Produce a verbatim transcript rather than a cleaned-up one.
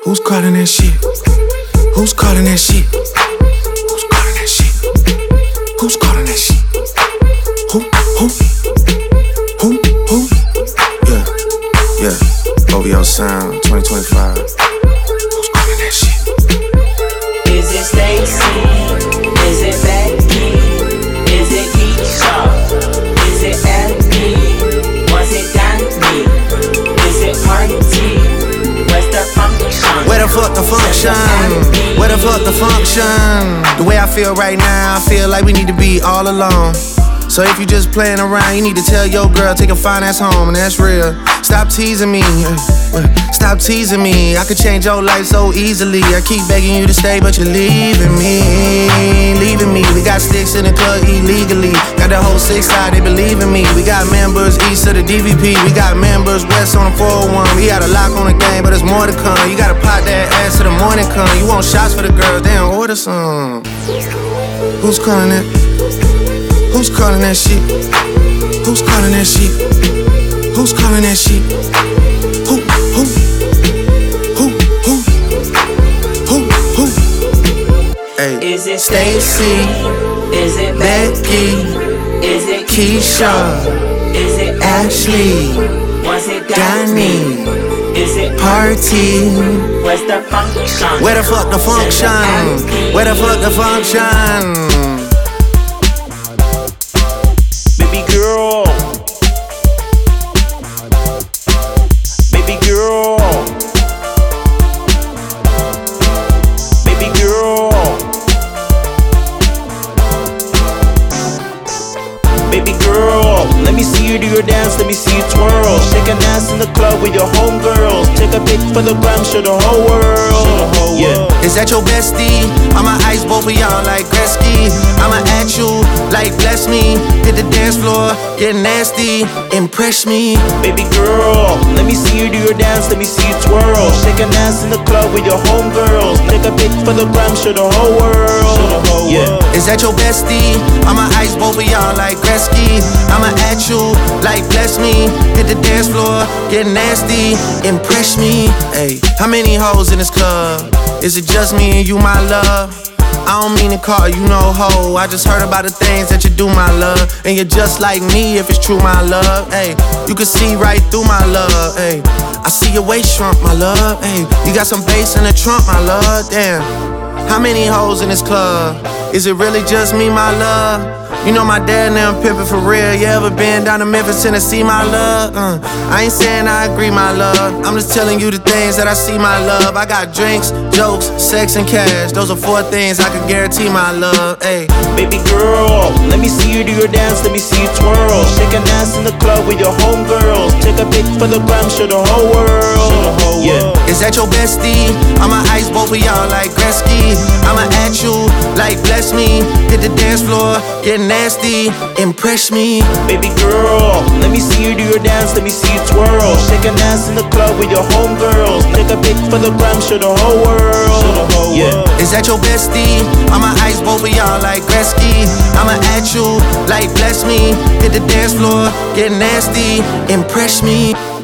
Who's calling that shit? Who's calling that shit? Who's calling that shit? Who's calling that shit? Who, who, who, who? Yeah, yeah, O V O Sound twenty twenty-five. Who's calling that shit? Is it Stacy? Is it Becky? Is it Keisha? Is it Abby? Was it Danny? Is it Party? Where's the function? Where the fuck the function? Where the fuck the function? The way I feel right now, I feel like we need to be all alone. So if you just playing around, you need to tell your girl, take a fine ass home, and that's real. Stop teasing me, stop teasing me. I could change your life so easily. I keep begging you to stay, but you're leaving me, leaving me. We got sticks in the club illegally. Got the whole six side, they believe in me. We got members east of the D V P. We got members west on the four oh one. We got a lock on the game, but there's more to come. You gotta pop that ass till the morning come. You want shots for the girls, they don't order some. Who's calling that? Who's calling that shit? Who's calling that shit? Who's calling that shit? Who, who, who, who, who, who? Hey, Is it Stacy? Is it Becky? Is it Keisha? Is it Ashley? Was it Danny? Is it Party? Where's the function? Where the fuck the function? Where the fuck the function? Baby girl, baby girl, baby girl, baby girl. Let me see you do your dance, let me see you twirl. Shake an ass in the club with your homegirls. Take a pic for the gram, show the whole world. Yeah. Is that your bestie? I'ma ice both of y'all like Gretzky. I'ma at you like bless me. Hit the dance floor, get nasty, impress me. Baby girl, let me see you do your dance, let me see you twirl. Shake an ass in the club with your homegirls. Take a pic for the gram, show the whole world. Yeah. Is that your bestie? I'ma ice both of y'all like Gretzky. I'ma at you like bless me. Hit the dance floor, get nasty, impress me. Hey, how many hoes in this club? Is it just me and you, my love? I don't mean to call you no hoe. I just heard about the things that you do, my love. And you're just like me if it's true, my love. Hey, you can see right through my love. Hey, I see your waist shrunk, my love. Hey, you got some bass in the trunk, my love. Damn, how many hoes in this club? Is it really just me, my love? You know my dad and them pimpin' for real. You ever been down to Memphis, Tennessee, my love? Uh, I ain't saying I agree, my love. I'm just telling you the things that I see, my love. I got drinks, jokes, sex, and cash. Those are four things I can guarantee, my love. Ay. Baby girl, let me see you do your dance, let me see you twirl. Shake an ass in the club with your homegirls. Take a pic for the gram, show the whole world. Yeah. Is that your bestie? I'ma ice both of y'all like Gretzky. I'ma at you like bless me. Hit the dance floor, get nasty, impress me. Baby girl, let me see you do your dance, let me see you twirl. Shake an ass in the club with your homegirls. Take a pic for the gram, show the whole world. Yeah. Is that your bestie? I'ma ice both of y'all like Gretzky. I'ma at you like bless me. Hit the dance floor, get nasty, impress me.